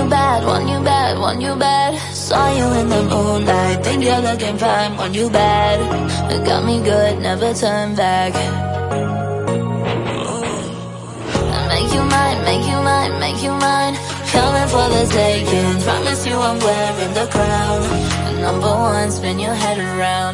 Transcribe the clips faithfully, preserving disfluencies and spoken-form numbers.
bad, want you bad, want you bad. Saw you in the moonlight, think you're looking fine, want you bad. It got me good, never turn back. Make you mine, make you mine, make you mine. Coming for the taking, promise you I'm wearing the crown. And number one, spin your head around.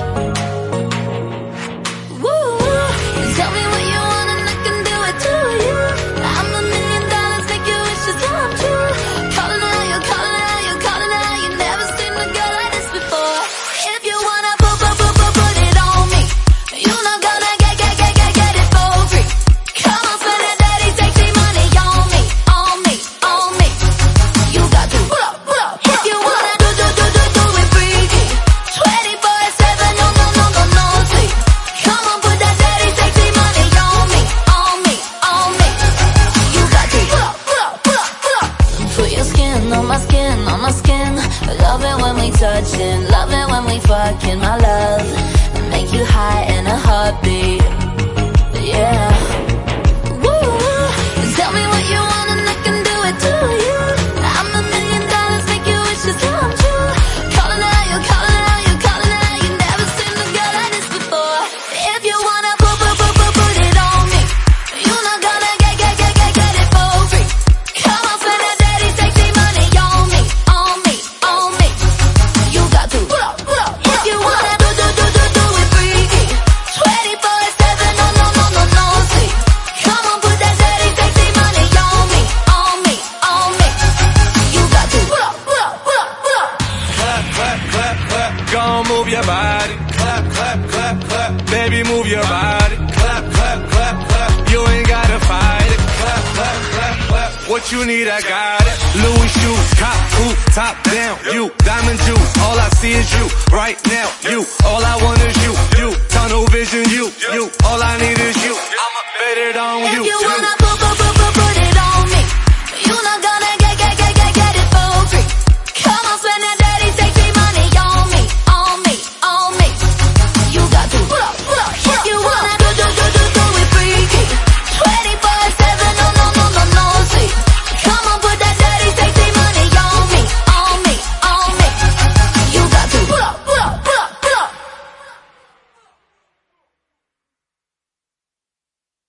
Woo! Tell me what you want and I can do it to you. I'm a million dollars, make your wishes come true. Calling out, you're calling out, you're calling out. You never seen a girl like this before. If you wanna put, put, put, put, put it on me, you not gonna get, get, get, get, get it for free. Come on, spend it, daddy, sexy money on me, on me, on me. You got to pull up, pull up. If you wanna do, do, do, do, do it freaky, twenty-four seven, no, no, no, no, no sleep. Come on, put that daddy, sexy money on me, on me, on me. You got to pull up, pull up, pull up, pull up. Put your skin on my skin, on my skin. Love it when we touchin', love it when we fucking, my love. Make you high in a heartbeat, yeah. Woo! Tell me what you want and I can do it to you. I'm a million dollars, make your wishes come true. Calling out, you're calling out, you're calling out. You never seen a girl like this before. If you wanna put, put, put, put, put it on me, you not gonna get, get, get, get, get it for free. Come on, spend that daddy, sexy money on me, on me, on me. You got to pull up, pull up. If you wanna do, do, do, do, do it freaky, twenty-four seven, no, no, no, no, no sleep. Come on, put that daddy, sexy money on me, on me, on me. You got to pull up, pull up, pull up, pull up. Clap, clap, clap, clap. Gon' move your body. Clap, clap, clap, clap. Baby, move your body. Clap, clap, clap, clap. You ain't gotta fight it. Clap, clap, clap, clap. What you need, I got it. Louis shoes, cop, coupe, top down. You, diamond juice. All I see is you. Right now, you. All I want is you. You, tunnel vision, you. You, all I need is you. I'ma bet it on you. If you wanna put